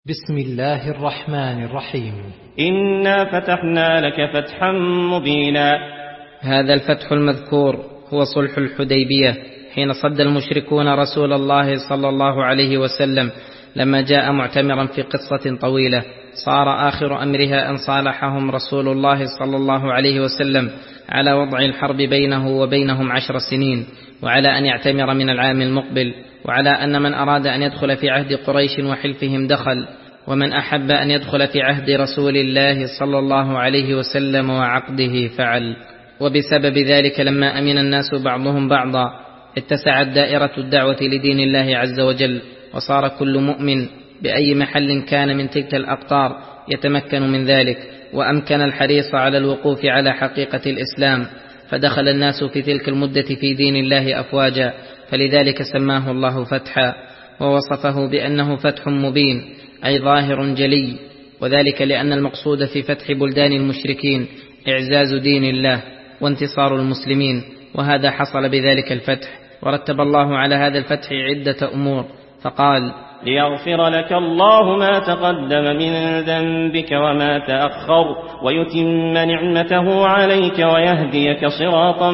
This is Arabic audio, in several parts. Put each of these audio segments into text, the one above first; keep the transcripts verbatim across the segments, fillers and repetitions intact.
بسم الله الرحمن الرحيم. إنا فتحنا لك فتحا مبينا. هذا الفتح المذكور هو صلح الحديبية، حين صد المشركون رسول الله صلى الله عليه وسلم لما جاء معتمرا في قصة طويلة، صار آخر أمرها أن صالحهم رسول الله صلى الله عليه وسلم على وضع الحرب بينه وبينهم عشر سنين، وعلى أن يعتمر من العام المقبل، وعلى أن من أراد أن يدخل في عهد قريش وحلفهم دخل، ومن أحب أن يدخل في عهد رسول الله صلى الله عليه وسلم وعقده فعل. وبسبب ذلك لما أمن الناس بعضهم بعضا اتسعت دائرة الدعوة لدين الله عز وجل، وصار كل مؤمن بأي محل كان من تلك الأقطار يتمكن من ذلك، وأمكن الحريص على الوقوف على حقيقة الإسلام، فدخل الناس في تلك المدة في دين الله أفواجا، فلذلك سماه الله فتحا، ووصفه بأنه فتح مبين أي ظاهر جلي، وذلك لأن المقصود في فتح بلدان المشركين إعزاز دين الله وانتصار المسلمين، وهذا حصل بذلك الفتح. ورتب الله على هذا الفتح عدة أمور، فقال: ليغفر لك الله ما تقدم من ذنبك وما تأخر ويتم نعمته عليك ويهديك صراطا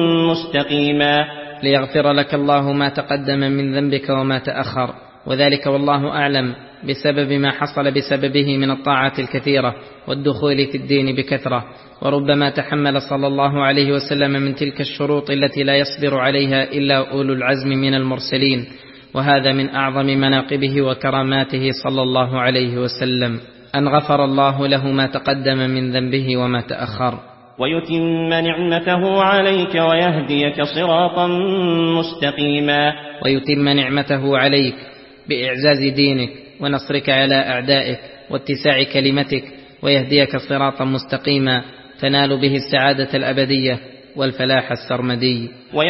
مستقيما. ليغفر لك الله ما تقدم من ذنبك وما تأخر، وذلك والله أعلم بسبب ما حصل بسببه من الطاعات الكثيرة والدخول في الدين بكثرة، وربما تحمل صلى الله عليه وسلم من تلك الشروط التي لا يصبر عليها إلا أولو العزم من المرسلين، وهذا من أعظم مناقبه وكراماته صلى الله عليه وسلم أن غفر الله له ما تقدم من ذنبه وما تأخر. ويتم نعمته عليك ويهديك صراطا مستقيما. ويتم نعمته عليك بإعزاز دينك ونصرك على أعدائك واتساع كلمتك، ويهديك صراطا مستقيما تنال به السعادة الأبدية والفلاح السرمدي.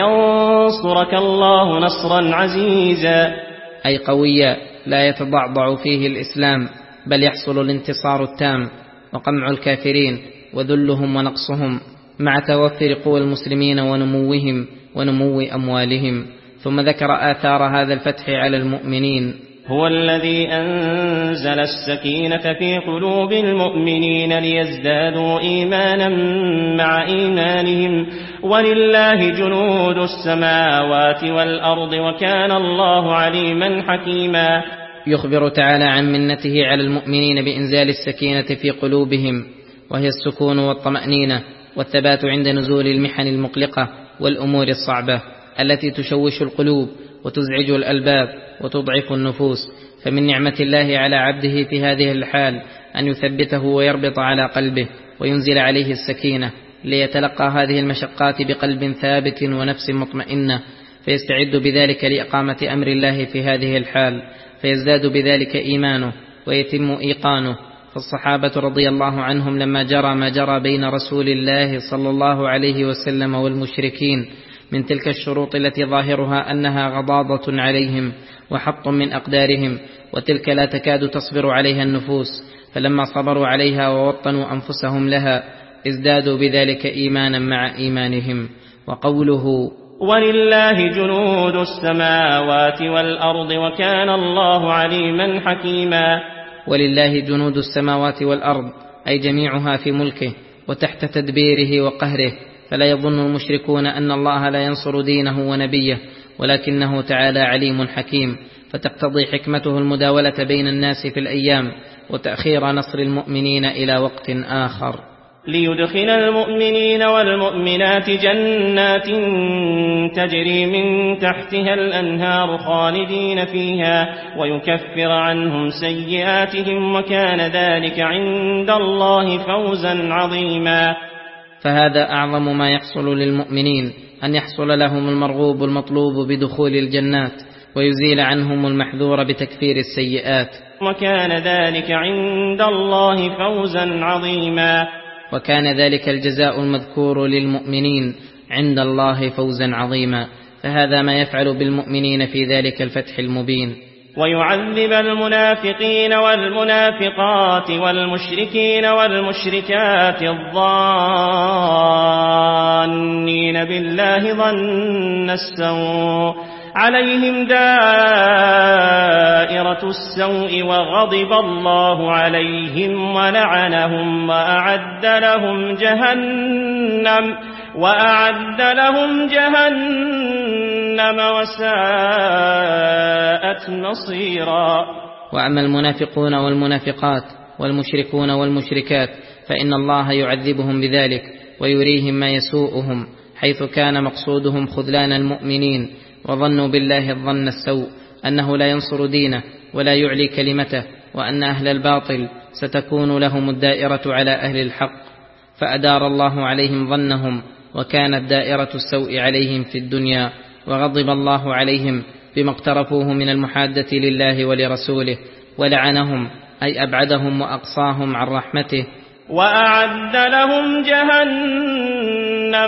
وينصرك الله نصرا عزيزا أي قويا لا يتضعضع فيه الإسلام، بل يحصل الانتصار التام وقمع الكافرين وذلهم ونقصهم، مع توفر قوى المسلمين ونموهم ونمو أموالهم. ثم ذكر آثار هذا الفتح على المؤمنين. هو الذي أنزل السكينة في قلوب المؤمنين ليزدادوا إيمانا مع إيمانهم، ولله جنود السماوات والأرض وكان الله عليما حكيما. يخبر تعالى عن منته على المؤمنين بإنزال السكينة في قلوبهم، وهي السكون والطمأنينة والثبات عند نزول المحن المقلقة والأمور الصعبة التي تشوش القلوب وتزعج الألباب وتضعف النفوس. فمن نعمة الله على عبده في هذه الحال أن يثبته ويربط على قلبه وينزل عليه السكينة، ليتلقى هذه المشقات بقلب ثابت ونفس مطمئنة، فيستعد بذلك لإقامة أمر الله في هذه الحال، فيزداد بذلك إيمانه ويتم إيقانه. فالصحابة رضي الله عنهم لما جرى ما جرى بين رسول الله صلى الله عليه وسلم والمشركين من تلك الشروط التي ظاهرها أنها غضاضة عليهم وحط من أقدارهم، وتلك لا تكاد تصبر عليها النفوس، فلما صبروا عليها ووطنوا أنفسهم لها ازدادوا بذلك إيمانا مع إيمانهم. وقوله: ولله جنود السماوات والأرض وكان الله عليما حكيما. ولله جنود السماوات والأرض أي جميعها في ملكه وتحت تدبيره وقهره، فلا يظن المشركون أن الله لا ينصر دينه ونبيه، ولكنه تعالى عليم حكيم، فتقتضي حكمته المداولة بين الناس في الأيام وتأخير نصر المؤمنين إلى وقت آخر. ليدخل المؤمنين والمؤمنات جنات تجري من تحتها الأنهار خالدين فيها ويكفر عنهم سيئاتهم وكان ذلك عند الله فوزا عظيما. فهذا أعظم ما يحصل للمؤمنين، أن يحصل لهم المرغوب المطلوب بدخول الجنات، ويزيل عنهم المحذور بتكفير السيئات، وكان ذلك عند الله فوزا عظيما. وكان ذلك الجزاء المذكور للمؤمنين عند الله فوزا عظيما، فهذا ما يفعل بالمؤمنين في ذلك الفتح المبين. ويعذب المنافقين والمنافقات والمشركين والمشركات الظانين بالله ظن السوء عليهم دائرة السوء وغضب الله عليهم ولعنهم وأعد لهم جهنم وأعد لهم جهنم وساءت مصيرا. وأما المنافقون والمنافقات والمشركون والمشركات فإن الله يعذبهم بذلك ويريهم ما يسوءهم، حيث كان مقصودهم خذلان المؤمنين وظنوا بالله الظن السوء أنه لا ينصر دينه ولا يعلي كلمته، وأن أهل الباطل ستكون لهم الدائرة على أهل الحق، فأدار الله عليهم ظنهم، وكانت دائرة السوء عليهم في الدنيا، وغضب الله عليهم بما اقترفوه من المحادة لله ولرسوله، ولعنهم أي أبعدهم وأقصاهم عن رحمته، وأعد لهم جهنم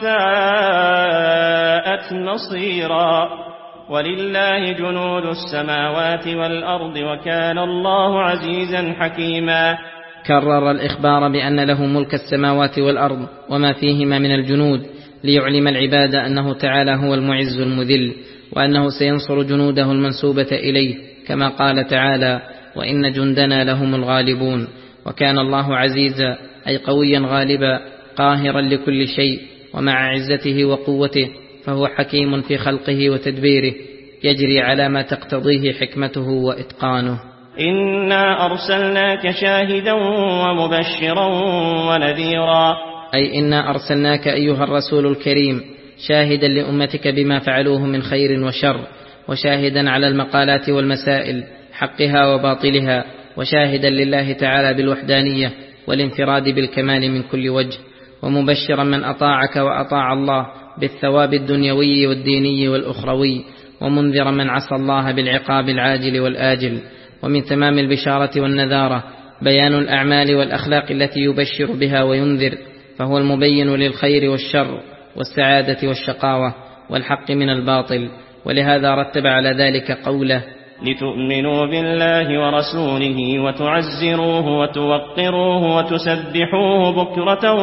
وساءت مصيرا. ولله جنود السماوات والأرض وكان الله عزيزا حكيما. كرر الإخبار بأن له ملك السماوات والأرض وما فيهما من الجنود، ليعلم العباد أنه تعالى هو المعز المذل، وأنه سينصر جنوده المنسوبة إليه، كما قال تعالى: وإن جندنا لهم الغالبون. وكان الله عزيزا أي قويا غالبا قاهرا لكل شيء، ومع عزته وقوته فهو حكيم في خلقه وتدبيره، يجري على ما تقتضيه حكمته وإتقانه. إنا أرسلناك شاهدا ومبشرا ونذيرا، أي إنا أرسلناك أيها الرسول الكريم شاهدا لأمتك بما فعلوه من خير وشر، وشاهدا على المقالات والمسائل حقها وباطلها، وشاهدا لله تعالى بالوحدانية والانفراد بالكمال من كل وجه، ومبشرا من أطاعك وأطاع الله بالثواب الدنيوي والديني والأخروي، ومنذرا من عصى الله بالعقاب العاجل والآجل. ومن تمام البشارة والنذارة بيان الأعمال والأخلاق التي يبشر بها وينذر، فهو المبين للخير والشر والسعادة والشقاوة والحق من الباطل. ولهذا رتب على ذلك قوله: لتؤمنوا بالله ورسوله وتعزروه وتوقروه وتسبحوه بكرة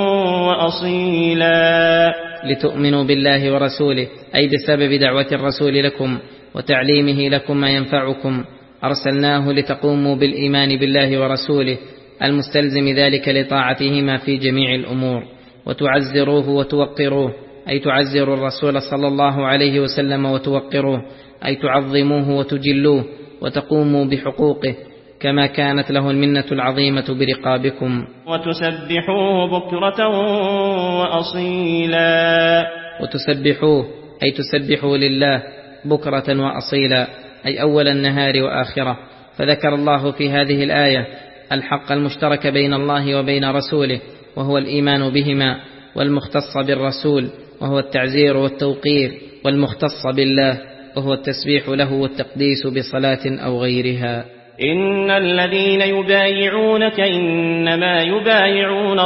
وأصيلا. لتؤمنوا بالله ورسوله أي بسبب دعوة الرسول لكم وتعليمه لكم ما ينفعكم، أرسلناه لتقوموا بالإيمان بالله ورسوله المستلزم ذلك لطاعتهما في جميع الأمور. وتعزروه وتوقروه أي تعزروا الرسول صلى الله عليه وسلم وتوقروه أي تعظموه وتجلوه وتقوموا بحقوقه، كما كانت له المنة العظيمة برقابكم. وتسبحوه بكرة وأصيلا. وتسبحوه أي تسبحوا لله بكرة وأصيلا أي أول النهار وآخرة. فذكر الله في هذه الآية الحق المشترك بين الله وبين رسوله، وهو الإيمان بهما، والمختص بالرسول وهو التعزير والتوقير، والمختص بالله وهو التسبيح له والتقديس بصلاة أو غيرها. إن الذين يبايعونك إنما يبايعون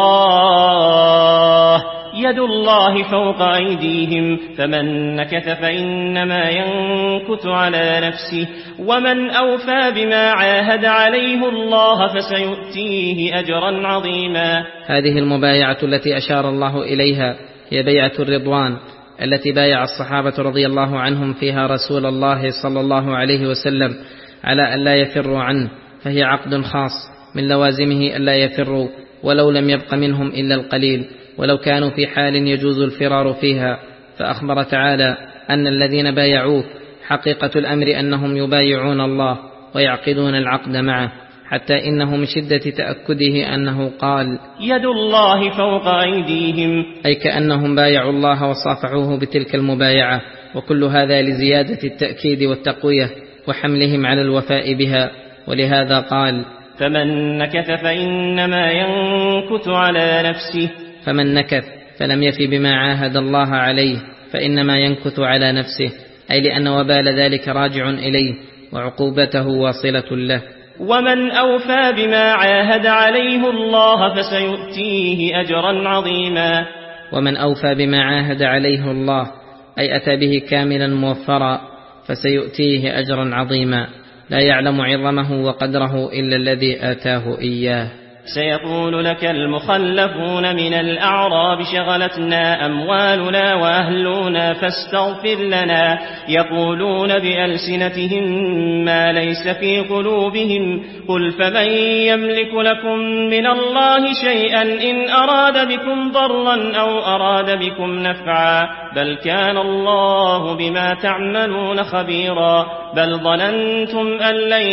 الله يد الله فوق أيديهم، فمن نكث فإنما ينكث على نفسه، ومن أوفى بما عاهد عليه الله فسيؤتيه أجرا عظيما. هذه المبايعة التي أشار الله إليها هي بيعة الرضوان التي بايع الصحابة رضي الله عنهم فيها رسول الله صلى الله عليه وسلم على أن لا يفروا عنه، فهي عقد خاص من لوازمه أن لا يفروا ولو لم يبق منهم إلا القليل، ولو كانوا في حال يجوز الفرار فيها. فأخبر تعالى أن الذين بايعوه حقيقة الأمر أنهم يبايعون الله ويعقدون العقد معه، حتى إنه من شدة تأكده أنه قال: يد الله فوق أيديهم، أي كأنهم بايعوا الله وصافحوه بتلك المبايعة. وكل هذا لزيادة التأكيد والتقوية وحملهم على الوفاء بها. ولهذا قال: فمن نكث فإنما ينكث على نفسه. فمن نكث فلم يف بما عاهد الله عليه فإنما ينكث على نفسه، أي لأن وبال ذلك راجع إليه وعقوبته واصلة له. ومن أوفى بما عاهد عليه الله فسيؤتيه أجرا عظيما. ومن أوفى بما عاهد عليه الله أي أتى به كاملا موفرا فسيؤتيه أجرا عظيما، لا يعلم عظمه وقدره إلا الذي آتاه إياه. سيقول لك المخلفون من الأعراب شغلتنا أموالنا وأهلنا فاستغفر لنا يقولون بألسنتهم ما ليس في قلوبهم قل فمن يملك لكم من الله شيئا إن أراد بكم ضرا أو أراد بكم نفعا بل كان الله بما تعملون خبيرا بل ظننتم أن لن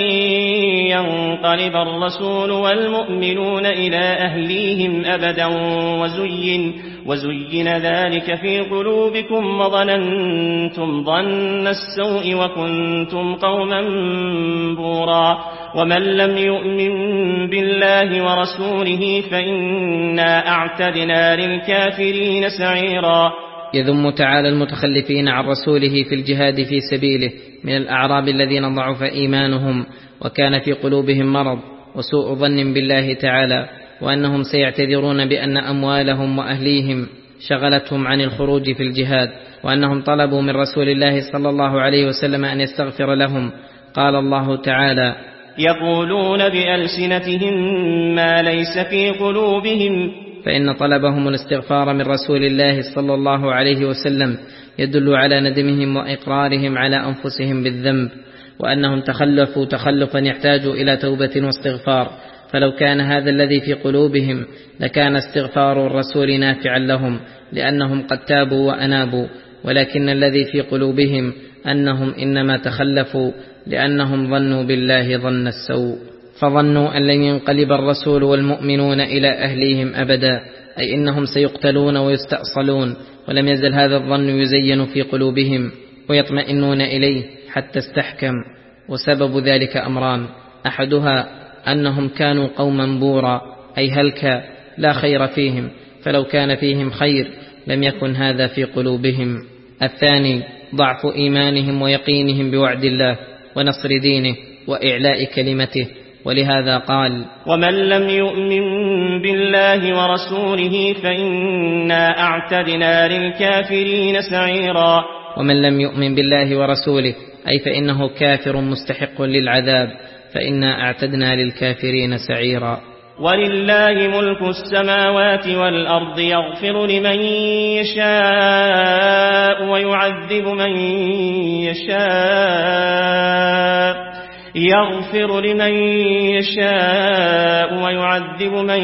ينقلب الرسول والمؤمنون إلى أهليهم أبدا وزين, وزين ذلك في قلوبكم وظننتم ظن السوء وكنتم قوما بورا ومن لم يؤمن بالله ورسوله فإنا أعتدنا للكافرين سعيرا. يذم تعالى المتخلفين عن رسوله في الجهاد في سبيله من الأعراب الذين ضعف إيمانهم وكان في قلوبهم مرض وسوء ظن بالله تعالى وأنهم سيعتذرون بأن أموالهم وأهليهم شغلتهم عن الخروج في الجهاد وأنهم طلبوا من رسول الله صلى الله عليه وسلم أن يستغفر لهم. قال الله تعالى يقولون بألسنتهم ما ليس في قلوبهم فإن طلبهم الاستغفار من رسول الله صلى الله عليه وسلم يدل على ندمهم وإقرارهم على أنفسهم بالذنب وأنهم تخلفوا تخلفا يحتاج إلى توبة واستغفار فلو كان هذا الذي في قلوبهم لكان استغفار الرسول نافعا لهم لأنهم قد تابوا وأنابوا ولكن الذي في قلوبهم أنهم إنما تخلفوا لأنهم ظنوا بالله ظن السوء فظنوا أن لن ينقلب الرسول والمؤمنون إلى أهليهم أبدا أي إنهم سيقتلون ويستأصلون ولم يزل هذا الظن يزين في قلوبهم ويطمئنون إليه حتى استحكم. وسبب ذلك أمران أحدها أنهم كانوا قوما بورا أي هلكا لا خير فيهم فلو كان فيهم خير لم يكن هذا في قلوبهم. الثاني ضعف إيمانهم ويقينهم بوعد الله ونصر دينه وإعلاء كلمته ولهذا قال ومن لم يؤمن بالله ورسوله فإنا أعتدنا للكافرين سعيرا. ومن لم يؤمن بالله ورسوله أي فإنه كافر مستحق للعذاب فإنا أعتدنا للكافرين سعيرا. ولله ملك السماوات والأرض يغفر لمن يشاء ويعذب من يشاء يغفر لمن يشاء ويعذب من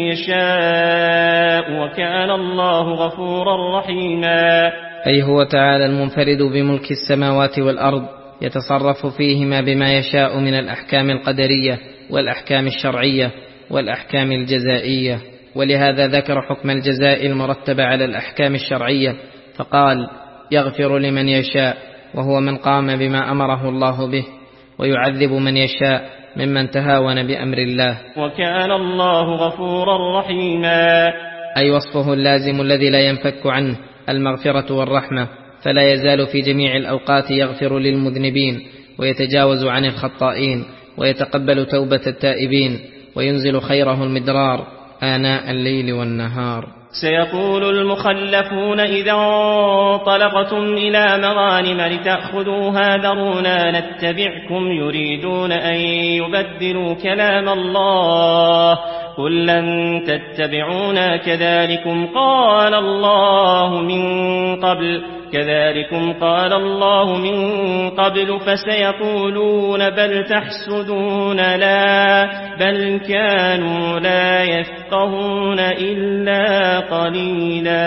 يشاء وكان الله غفورا رحيما. أي هو تعالى المنفرد بملك السماوات والأرض يتصرف فيهما بما يشاء من الأحكام القدرية والأحكام الشرعية والأحكام الجزائية ولهذا ذكر حكم الجزاء المرتب على الأحكام الشرعية فقال يغفر لمن يشاء وهو من قام بما أمره الله به ويعذب من يشاء ممن تهاون بأمر الله وكان الله غفورا رحيما. أي وصفه اللازم الذي لا ينفك عنه المغفرة والرحمة فلا يزال في جميع الأوقات يغفر للمذنبين ويتجاوز عن الخطائين ويتقبل توبة التائبين وينزل خيره المدرار آناء الليل والنهار. سيقول المخلفون إذا انطلقتم إلى مغانم لتأخذوها ذرونا نتبعكم يريدون أن يبدلوا كلام الله قل لن تتبعونا كذلكم قال الله من قبل كذلكم قال الله من قبل فسيقولون بل تحسدون لا بل كانوا لا يفقهون إلا قليلا.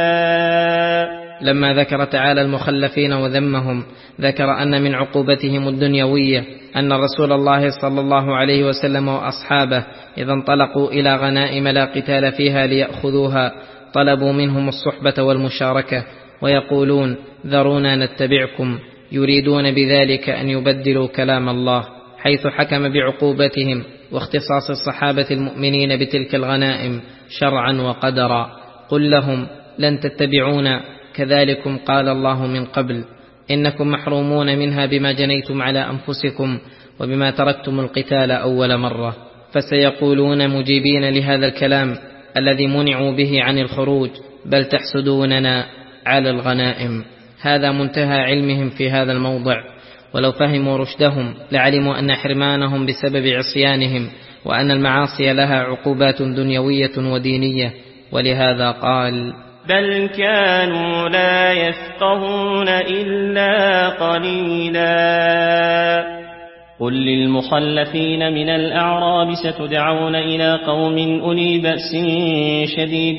لما ذكر تعالى المخلفين وذمهم ذكر أن من عقوبتهم الدنيوية أن رسول الله صلى الله عليه وسلم وأصحابه إذا انطلقوا إلى غنائم لا قتال فيها ليأخذوها طلبوا منهم الصحبة والمشاركة ويقولون ذرونا نتبعكم يريدون بذلك أن يبدلوا كلام الله حيث حكم بعقوبتهم واختصاص الصحابة المؤمنين بتلك الغنائم شرعا وقدرا. قل لهم لن تتبعونا كذلكم قال الله من قبل إنكم محرومون منها بما جنيتم على أنفسكم وبما تركتم القتال أول مرة. فسيقولون مجيبين لهذا الكلام الذي منعوا به عن الخروج بل تحسدوننا على الغنائم. هذا منتهى علمهم في هذا الموضع ولو فهموا رشدهم لعلموا أن حرمانهم بسبب عصيانهم وأن المعاصي لها عقوبات دنيوية ودينية، ولهذا قال: بل كانوا لا يفقهون إلا قليلا. قل للمخلفين من الأعراب ستدعون إلى قوم أولي بأس شديد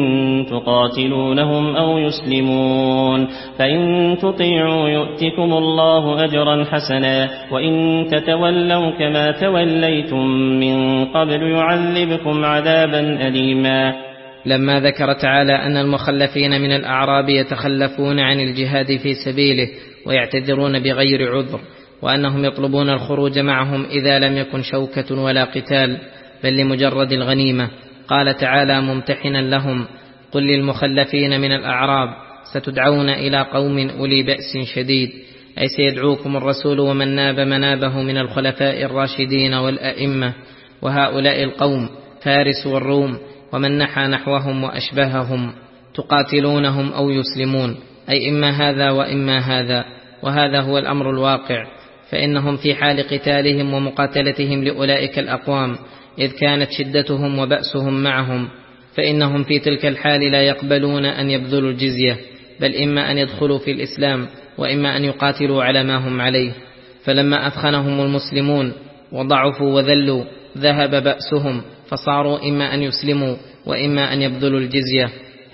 تقاتلونهم أو يسلمون، فإن تطيعوا يؤتكم الله أجرا حسنا، وإن تتولوا كما توليتم من قبل يعذبكم عذابا أليما. لما ذكر تعالى أن المخلفين من الأعراب يتخلفون عن الجهاد في سبيله ويعتذرون بغير عذر، وأنهم يطلبون الخروج معهم إذا لم يكن شوكة ولا قتال بل لمجرد الغنيمة، قال تعالى ممتحنا لهم: قل للمخلفين من الأعراب ستدعون إلى قوم أولي بأس شديد، أي سيدعوكم الرسول ومن ناب منابه من الخلفاء الراشدين والأئمة، وهؤلاء القوم فارس والروم ومن نحى نحوهم وأشبههم، تقاتلونهم أو يسلمون، أي إما هذا وإما هذا، وهذا هو الأمر الواقع، فإنهم في حال قتالهم ومقاتلتهم لأولئك الأقوام إذ كانت شدتهم وبأسهم معهم، فإنهم في تلك الحال لا يقبلون أن يبذلوا الجزية، بل إما أن يدخلوا في الإسلام وإما أن يقاتلوا على ما هم عليه. فلما أثخنهم المسلمون وضعفوا وذلوا ذهب بأسهم، فصاروا إما أن يسلموا وإما أن يبذلوا الجزية.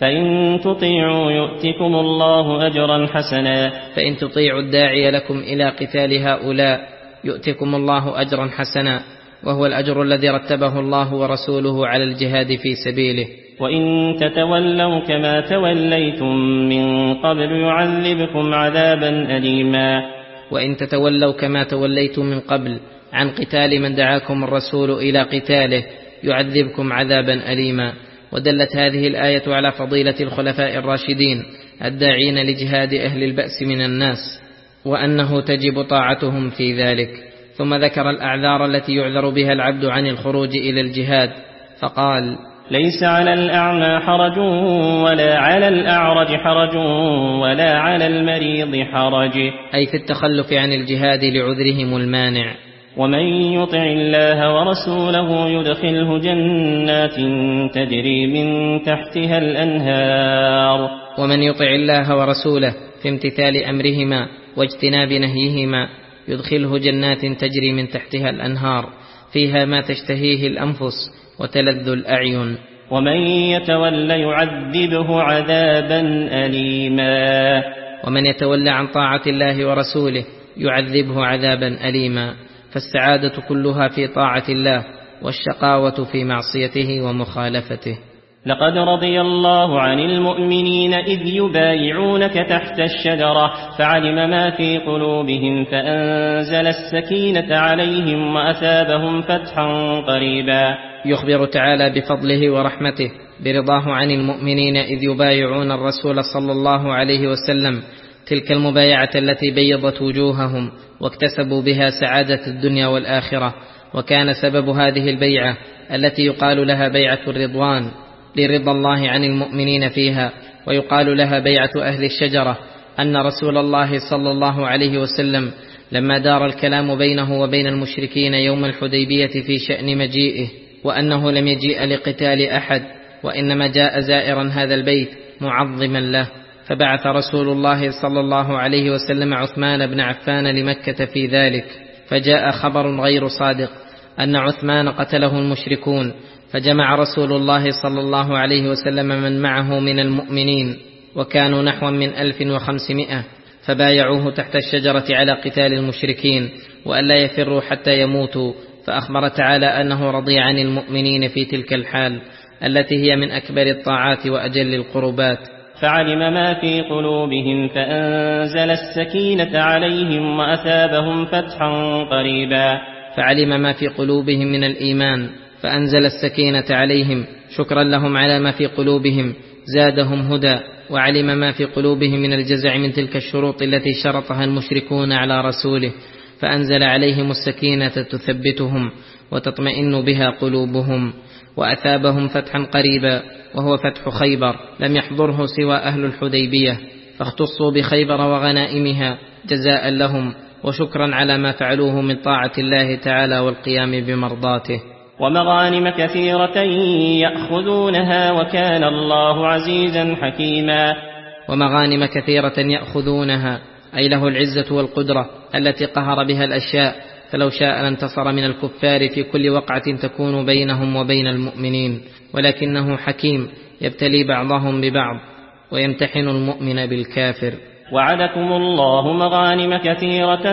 فإن تطيعوا يؤتكم الله أجرا حسنا، فإن تطيعوا الداعي لكم إلى قتال هؤلاء يؤتكم الله أجرا حسنا، وهو الأجر الذي رتبه الله ورسوله على الجهاد في سبيله. وإن تتولوا كما توليتم من قبل يعذبكم عذابا أليما. وإن تتولوا كما توليتم من قبل عن قتال من دعاكم الرسول إلى قتاله يعذبكم عذابا أليما. ودلت هذه الآية على فضيلة الخلفاء الراشدين الداعين لجهاد أهل البأس من الناس، وأنه تجب طاعتهم في ذلك. ثم ذكر الأعذار التي يعذر بها العبد عن الخروج إلى الجهاد، فقال: ليس على الأعمى حرج ولا على الأعرج حرج ولا على المريض حرج، أي في التخلف عن الجهاد لعذرهم المانع. ومن يطع الله ورسوله يدخله جنات تجري من تحتها الأنهار. ومن يطع الله ورسوله في امتثال أمرهما واجتناب نهيهما يدخله جنات تجري من تحتها الأنهار فيها ما تشتهيه الأنفس وتلذ الأعين. ومن يتولى يعذبه عذابا أليما. ومن يتولى عن طاعة الله ورسوله يعذبه عذابا أليما. فالسعادة كلها في طاعة الله، والشقاوة في معصيته ومخالفته. لقد رضي الله عن المؤمنين إذ يبايعونك تحت الشجرة فعلم ما في قلوبهم فأنزل السكينة عليهم وأثابهم فتحا قريبا. يخبر تعالى بفضله ورحمته برضاه عن المؤمنين إذ يبايعون الرسول صلى الله عليه وسلم تلك المبايعة التي بيضت وجوههم واكتسبوا بها سعادة الدنيا والآخرة. وكان سبب هذه البيعة التي يقال لها بيعة الرضوان لرضا الله عن المؤمنين فيها، ويقال لها بيعة أهل الشجرة، أن رسول الله صلى الله عليه وسلم لما دار الكلام بينه وبين المشركين يوم الحديبية في شأن مجيئه، وأنه لم يجيء لقتال أحد وإنما جاء زائرا هذا البيت معظما له، فبعث رسول الله صلى الله عليه وسلم عثمان بن عفان لمكة في ذلك، فجاء خبر غير صادق أن عثمان قتله المشركون، فجمع رسول الله صلى الله عليه وسلم من معه من المؤمنين وكانوا نحو من ألف وخمسمائة، فبايعوه تحت الشجرة على قتال المشركين وألا يفروا حتى يموتوا. فأخبر تعالى أنه رضي عن المؤمنين في تلك الحال التي هي من أكبر الطاعات وأجل القربات. فعلم ما في قلوبهم فأنزل السكينة عليهم وأثابهم فتحا قريبا. فعلم ما في قلوبهم من الإيمان فأنزل السكينة عليهم شكرا لهم على ما في قلوبهم، زادهم هدى. وعلم ما في قلوبهم من الجزع من تلك الشروط التي شرطها المشركون على رسوله، فأنزل عليهم السكينة تثبتهم وتطمئن بها قلوبهم. وأثابهم فتحا قريبا وهو فتح خيبر، لم يحضره سوى أهل الحديبية، فاختصوا بخيبر وغنائمها جزاء لهم وشكرا على ما فعلوه من طاعة الله تعالى والقيام بمرضاته. ومغانم كثيرة يأخذونها وكان الله عزيزا حكيما. ومغانم كثيرة يأخذونها أي له العزة والقدرة التي قهر بها الأشياء، فلو شاء لانتصر من الكفار في كل وقعة تكون بينهم وبين المؤمنين، ولكنه حكيم يبتلي بعضهم ببعض ويمتحن المؤمن بالكافر. وعدكم الله مغانم كثيرة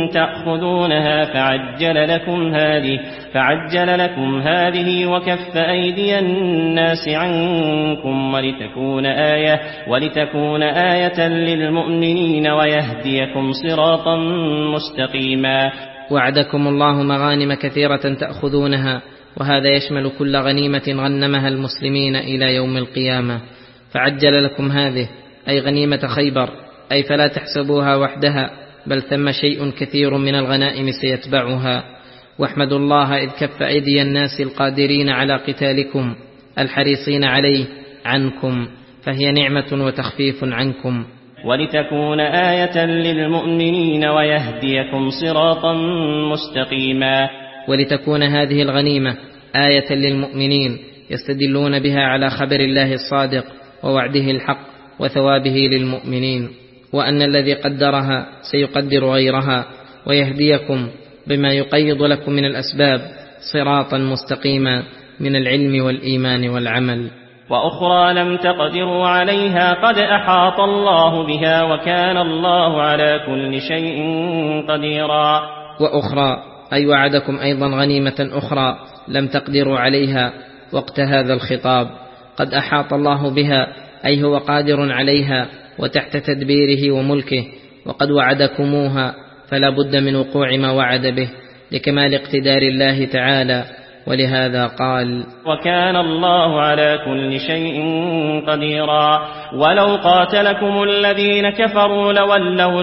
تأخذونها فعجل لكم هذه فعجل لكم هذه وكف أيدي الناس عنكم ولتكون آية ولتكون آية للمؤمنين ويهديكم صراطا مستقيما. وعدكم الله مغانم كثيرة تأخذونها، وهذا يشمل كل غنيمة غنمها المسلمين إلى يوم القيامة. فعجل لكم هذه أي غنيمة خيبر، أي فلا تحسبوها وحدها، بل ثم شيء كثير من الغنائم سيتبعها. واحمدوا الله إذ كف أيدي الناس القادرين على قتالكم الحريصين عليه عنكم، فهي نعمة وتخفيف عنكم. ولتكون آية للمؤمنين ويهديكم صراطا مستقيما. ولتكون هذه الغنيمة آية للمؤمنين يستدلون بها على خبر الله الصادق ووعده الحق وثوابه للمؤمنين، وأن الذي قدرها سيقدر غيرها، ويهديكم بما يقيض لكم من الأسباب صراطا مستقيما من العلم والإيمان والعمل. وأخرى لم تقدروا عليها قد أحاط الله بها وكان الله على كل شيء قديرا. وأخرى أي وعدكم أيضا غنيمة أخرى لم تقدروا عليها وقت هذا الخطاب، قد أحاط الله بها أي هو قادر عليها وتحت تدبيره وملكه، وقد وعدكموها فلا بد من وقوع ما وعد به لكمال اقتدار الله تعالى، ولهذا قال وكان الله على كل شيء قديرا. ولو قاتلكم الذين كفروا لولوا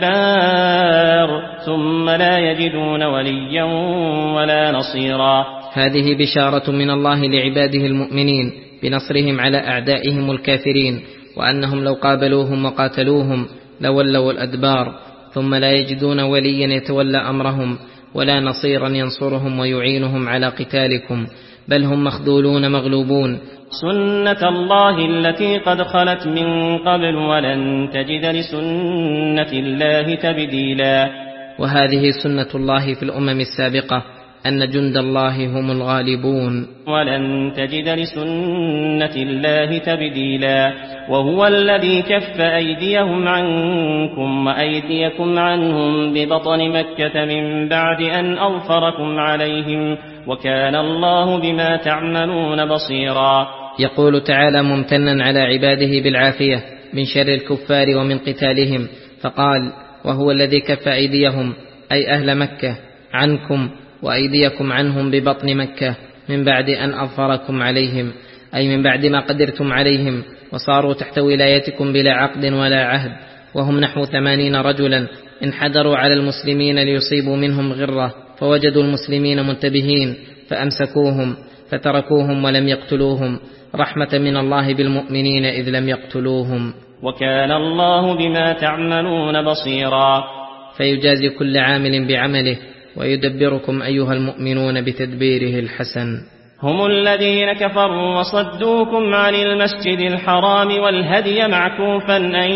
الأدبار ثم لا يجدون وليا ولا نصيرا. هذه بشارة من الله لعباده المؤمنين بنصرهم على أعدائهم الكافرين، وأنهم لو قابلوهم وقاتلوهم لولوا الأدبار ثم لا يجدون وليا يتولى أمرهم ولا نصيرا ينصرهم ويعينهم على قتالكم، بل هم مخذولون مغلوبون. سنة الله التي قد خلت من قبل ولن تجد لسنة الله تبديلا. وهذه سنة الله في الأمم السابقة أن جند الله هم الغالبون، ولن تجد لسنة الله تبديلا. وهو الذي كف أيديهم عنكم وأيديكم عنهم ببطن مكة من بعد أن أظفركم عليهم وكان الله بما تعملون بصيرا. يقول تعالى ممتنا على عباده بالعافية من شر الكفار ومن قتالهم، فقال وهو الذي كف أيديهم أي أهل مكة عنكم وأيديكم عنهم ببطن مكة من بعد أن أظفركم عليهم، أي من بعد ما قدرتم عليهم وصاروا تحت ولايتكم بلا عقد ولا عهد، وهم نحو ثمانين رجلا انحدروا على المسلمين ليصيبوا منهم غرة، فوجدوا المسلمين منتبهين فأمسكوهم فتركوهم ولم يقتلوهم رحمة من الله بالمؤمنين إذ لم يقتلوهم. وكان الله بما تعملون بصيرا. فيجازي كل عامل بعمله ويدبركم أيها المؤمنون بتدبيره الحسن. هم الذين كفروا وصدوكم عن المسجد الحرام والهدي معكوفا أن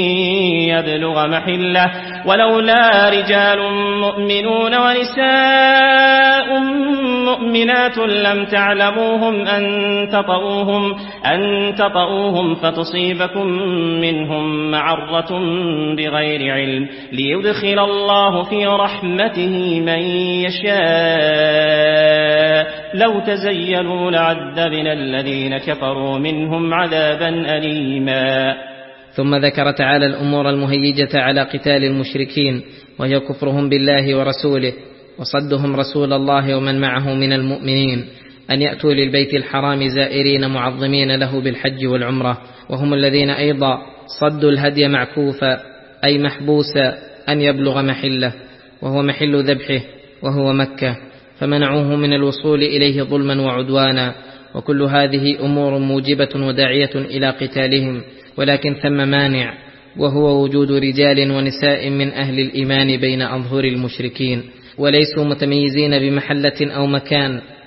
يبلغ محله، ولولا رجال مؤمنون ونساء مؤمنات لم تعلموهم أن تطؤوهم, أن تطؤوهم فتصيبكم منهم معرة بغير علم ليدخل الله في رحمته من يشاء لو تزيلوا لعذبنا الذين كفروا منهم عذابا أليما. ثم ذكر تعالى الأمور المهيجة على قتال المشركين، وهي كفرهم بالله ورسوله وصدهم رسول الله ومن معه من المؤمنين أن يأتوا للبيت الحرام زائرين معظمين له بالحج والعمرة، وهم الذين أيضا صدوا الهدي معكوفا أي محبوسا أن يبلغ محله وهو محل ذبحه وهو مكة، فمنعوه من الوصول إليه ظلما وعدوانا. وكل هذه أمور موجبة وداعية إلى قتالهم، ولكن ثم مانع، وهو وجود رجال ونساء من أهل الإيمان بين أظهر المشركين، وليسوا متميزين بمحلة أو مكان،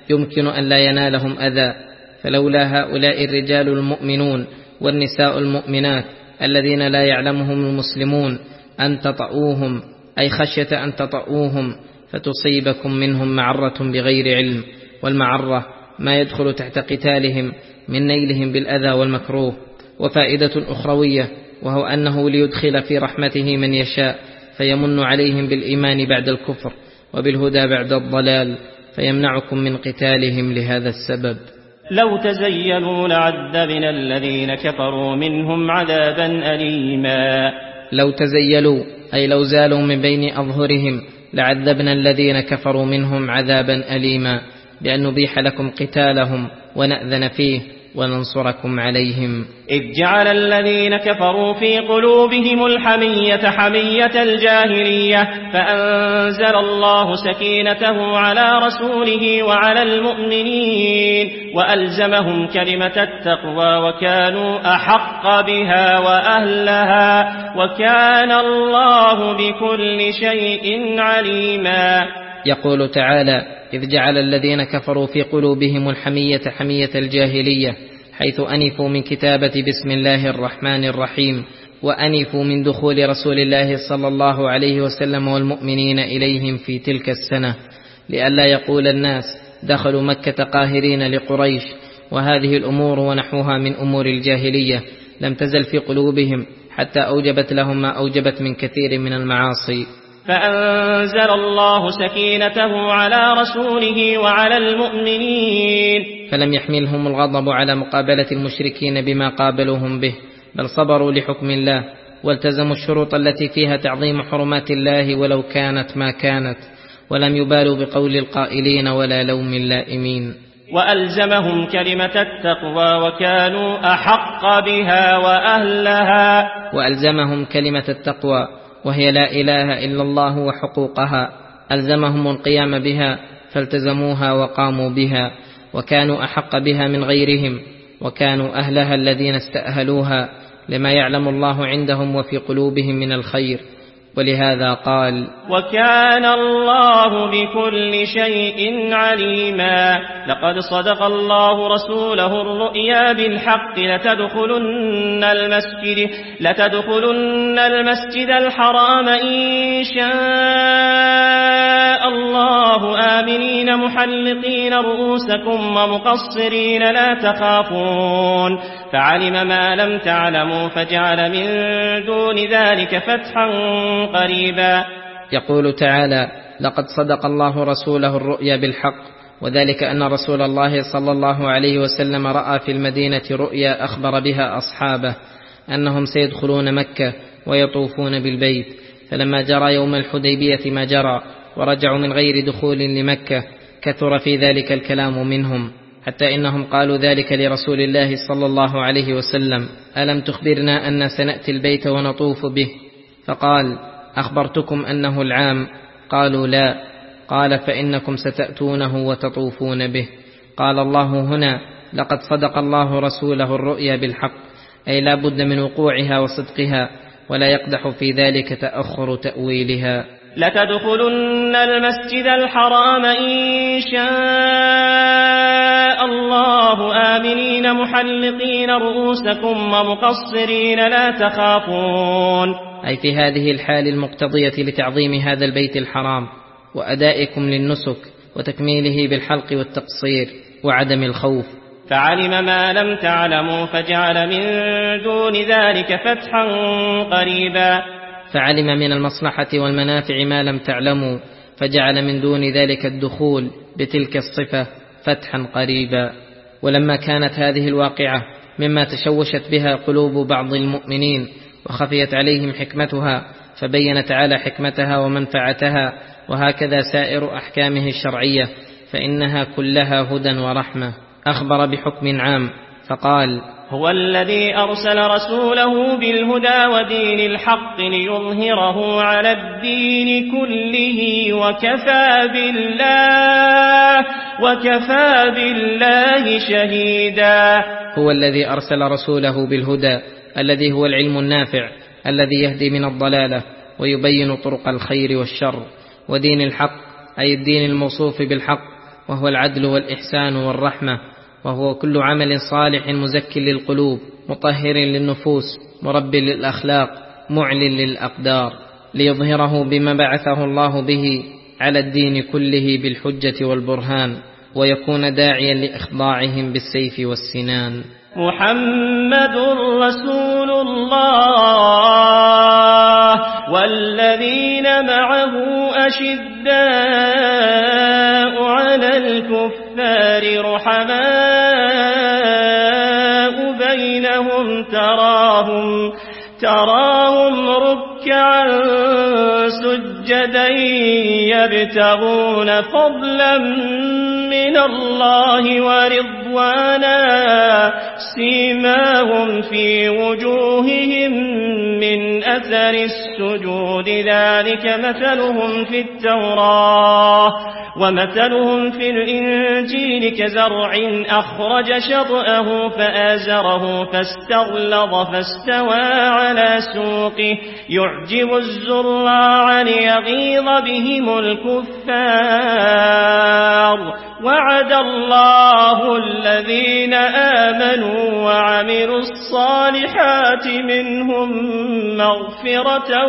يمكن أن لا ينالهم أذى، فلولا هؤلاء الرجال المؤمنون والنساء المؤمنات الذين لا يعلمهم المسلمون أن تطؤوهم، أي خشية أن تطؤوهم فتصيبكم منهم معرة بغير علم، والمعرة ما يدخل تحت قتالهم من نيلهم بالأذى والمكروه. وفائدة أخروية، وهو أنه ليدخل في رحمته من يشاء فيمن عليهم بالإيمان بعد الكفر وبالهدى بعد الضلال، فيمنعكم من قتالهم لهذا السبب. لو تزيلوا لعذبنا الذين كفروا منهم عذابا أليما. لو تزيلوا أي لو زالوا من بين أظهرهم لعذبنا الذين كفروا منهم عذابا أليما، بأن نبيح لكم قتالهم ونأذن فيه وننصركم عليهم. إذ جعل الذين كفروا في قلوبهم الحمية حمية الجاهلية فأنزل الله سكينته على رسوله وعلى المؤمنين وألزمهم كلمة التقوى وكانوا أحق بها وأهلها وكان الله بكل شيء عليما. يقول تعالى: إذ جعل الذين كفروا في قلوبهم الحمية حمية الجاهلية، حيث أنفوا من كتابة بسم الله الرحمن الرحيم، وأنفوا من دخول رسول الله صلى الله عليه وسلم والمؤمنين إليهم في تلك السنة، لئلا يقول الناس دخلوا مكة قاهرين لقريش. وهذه الأمور ونحوها من أمور الجاهلية لم تزل في قلوبهم حتى أوجبت لهم ما أوجبت من كثير من المعاصي. فأنزل الله سكينته على رسوله وعلى المؤمنين، فلم يحملهم الغضب على مقابلة المشركين بما قابلوهم به، بل صبروا لحكم الله والتزموا الشروط التي فيها تعظيم حرمات الله ولو كانت ما كانت، ولم يبالوا بقول القائلين ولا لوم اللائمين. وألزمهم كلمة التقوى وكانوا أحق بها وأهلها. وألزمهم كلمة التقوى وهي لا إله إلا الله وحقوقها، ألزمهم القيام بها فالتزموها وقاموا بها، وكانوا أحق بها من غيرهم، وكانوا أهلها الذين استأهلوها لما يعلم الله عندهم وفي قلوبهم من الخير. ولهذا قال: وكان الله بكل شيء عليما. لقد صدق الله رسوله الرؤيا بالحق لتدخلن المسجد, لتدخلن المسجد الحرام إن شاء الله آمنين محلقين رؤوسكم ومقصرين لا تخافون فعلم ما لم تعلموا فجعل من دون ذلك فتحا قريبا. يقول تعالى: لقد صدق الله رسوله الرؤيا بالحق، وذلك أن رسول الله صلى الله عليه وسلم رأى في المدينة رؤيا أخبر بها أصحابه أنهم سيدخلون مكة ويطوفون بالبيت، فلما جرى يوم الحديبية ما جرى ورجعوا من غير دخول لمكة كثر في ذلك الكلام منهم، حتى إنهم قالوا ذلك لرسول الله صلى الله عليه وسلم: ألم تخبرنا أن سنأتي البيت ونطوف به؟ فقال: أخبرتكم أنه العام؟ قالوا: لا. قال: فإنكم ستأتونه وتطوفون به. قال الله هنا: لقد صدق الله رسوله الرؤيا بالحق، أي لا بد من وقوعها وصدقها، ولا يقدح في ذلك تأخر تأويلها. لتدخلن المسجد الحرام إن شاء الله آمنين محلقين رؤوسكم ومقصرين لا تخافون، أي في هذه الحال المقتضية لتعظيم هذا البيت الحرام وأدائكم للنسك وتكميله بالحلق والتقصير وعدم الخوف. فعلم ما لم تعلموا فجعل من دون ذلك فتحا قريبا. فعلم من المصلحة والمنافع ما لم تعلموا فجعل من دون ذلك الدخول بتلك الصفة فتحا قريبا. ولما كانت هذه الواقعة مما تشوشت بها قلوب بعض المؤمنين وخفيت عليهم حكمتها، فبين تعالى حكمتها ومنفعتها، وهكذا سائر أحكامه الشرعية فإنها كلها هدى ورحمة. أخبر بحكم عام فقال: هو الذي أرسل رسوله بالهدى ودين الحق ليظهره على الدين كله وكفى بالله وكفى بالله شهيدا. هو الذي أرسل رسوله بالهدى الذي هو العلم النافع الذي يهدي من الضلالة ويبين طرق الخير والشر، ودين الحق أي الدين الموصوف بالحق وهو العدل والإحسان والرحمة، وهو كل عمل صالح مزك للقلوب مطهر للنفوس مرب للأخلاق معل للأقدار، ليظهره بما بعثه الله به على الدين كله بالحجة والبرهان، ويكون داعيا لإخضاعهم بالسيف والسنان. محمد رسول الله والذين معه أشداء على الكفار رحماء بينهم تراهم تراهم ركعا سجدا يبتغون فضلا من الله ورضوانا سيماهم في وجوههم من أثر السجود ذلك مثلهم في التوراة ومثلهم في الإنجيل كزرع أخرج شطأه فآزره فاستغلظ فاستوى على سوقه يعجب الزراع ليغيظ بهم الكفار. وعد الله الذين آمنوا وعملوا الصالحات منهم مغفرة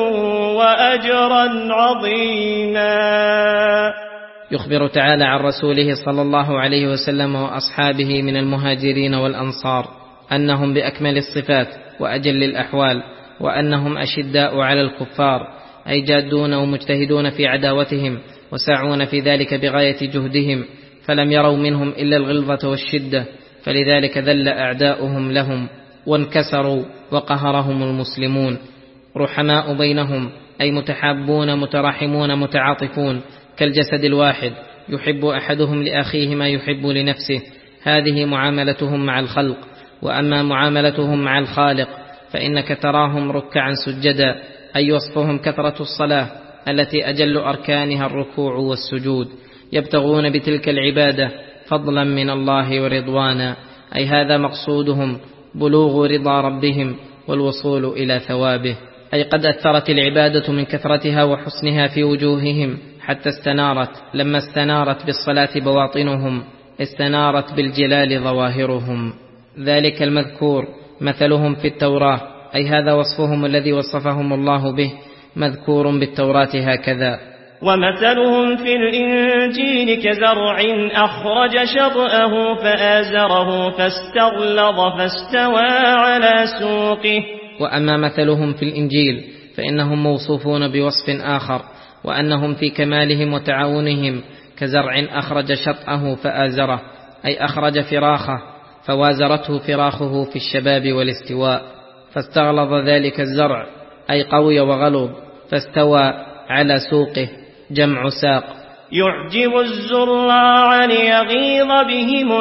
وأجرا عظيما. يخبر تعالى عن رسوله صلى الله عليه وسلم وأصحابه من المهاجرين والأنصار أنهم بأكمل الصفات وأجل الأحوال، وأنهم أشداء على الكفار، أي جادون ومجتهدون في عداوتهم وسعون في ذلك بغاية جهدهم، فلم يروا منهم إلا الغلظة والشدة، فلذلك ذل أعداؤهم لهم وانكسروا وقهرهم المسلمون. رحماء بينهم أي متحابون متراحمون متعاطفون كالجسد الواحد، يحب أحدهم لأخيه ما يحب لنفسه، هذه معاملتهم مع الخلق. وأما معاملتهم مع الخالق فإنك تراهم ركعا سجدا، أي وصفهم كثرة الصلاة التي أجل أركانها الركوع والسجود، يبتغون بتلك العبادة فضلا من الله ورضوانا، أي هذا مقصودهم بلوغ رضا ربهم والوصول إلى ثوابه، أي قد أثرت العبادة من كثرتها وحسنها في وجوههم حتى استنارت، لما استنارت بالصلاة بواطنهم استنارت بالجلال ظواهرهم. ذلك المذكور مثلهم في التوراة، أي هذا وصفهم الذي وصفهم الله به مذكور بالتوراة هكذا. ومثلهم في الإنجيل كزرع أخرج شطأه فآزره فاستغلظ فاستوى على سوقه. وأما مثلهم في الإنجيل فإنهم موصوفون بوصف آخر، وأنهم في كمالهم وتعاونهم كزرع أخرج شطأه فآزره، أي أخرج فراخه فوازرته فراخه في الشباب والاستواء، فاستغلظ ذلك الزرع أي قوي وغلظ، فاستوى على سوقه جمع ساق. يعجب الزراع ليغيظ بهم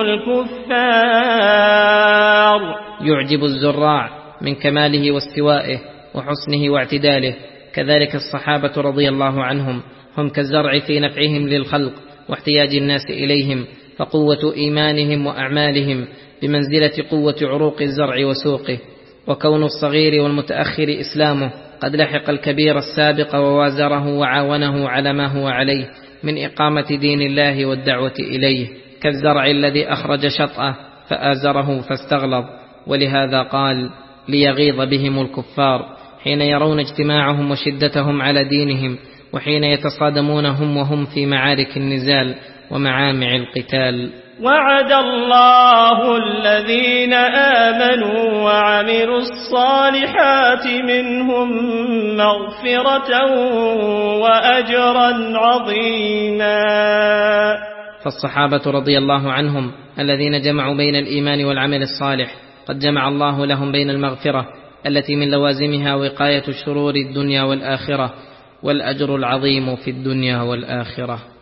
الكفار. يعجب الزراع من كماله واستوائه وحسنه واعتداله. كذلك الصحابة رضي الله عنهم هم كالزرع في نفعهم للخلق واحتياج الناس إليهم، فقوة إيمانهم وأعمالهم بمنزلة قوة عروق الزرع وسوقه، وكون الصغير والمتأخر إسلامه قد لحق الكبير السابق ووازره وعاونه على ما هو عليه من إقامة دين الله والدعوة إليه، كالزرع الذي أخرج شطأه فآزره فاستغلظ. ولهذا قال ليغيظ بهم الكفار حين يرون اجتماعهم وشدتهم على دينهم، وحين يتصادمون هم وهم في معارك النزال ومعامع القتال. وعد الله الذين آمنوا وعملوا الصالحات منهم مغفرة وأجرا عظيما. فالصحابة رضي الله عنهم الذين جمعوا بين الإيمان والعمل الصالح قد جمع الله لهم بين المغفرة التي من لوازمها وقاية شرور الدنيا والآخرة، والأجر العظيم في الدنيا والآخرة.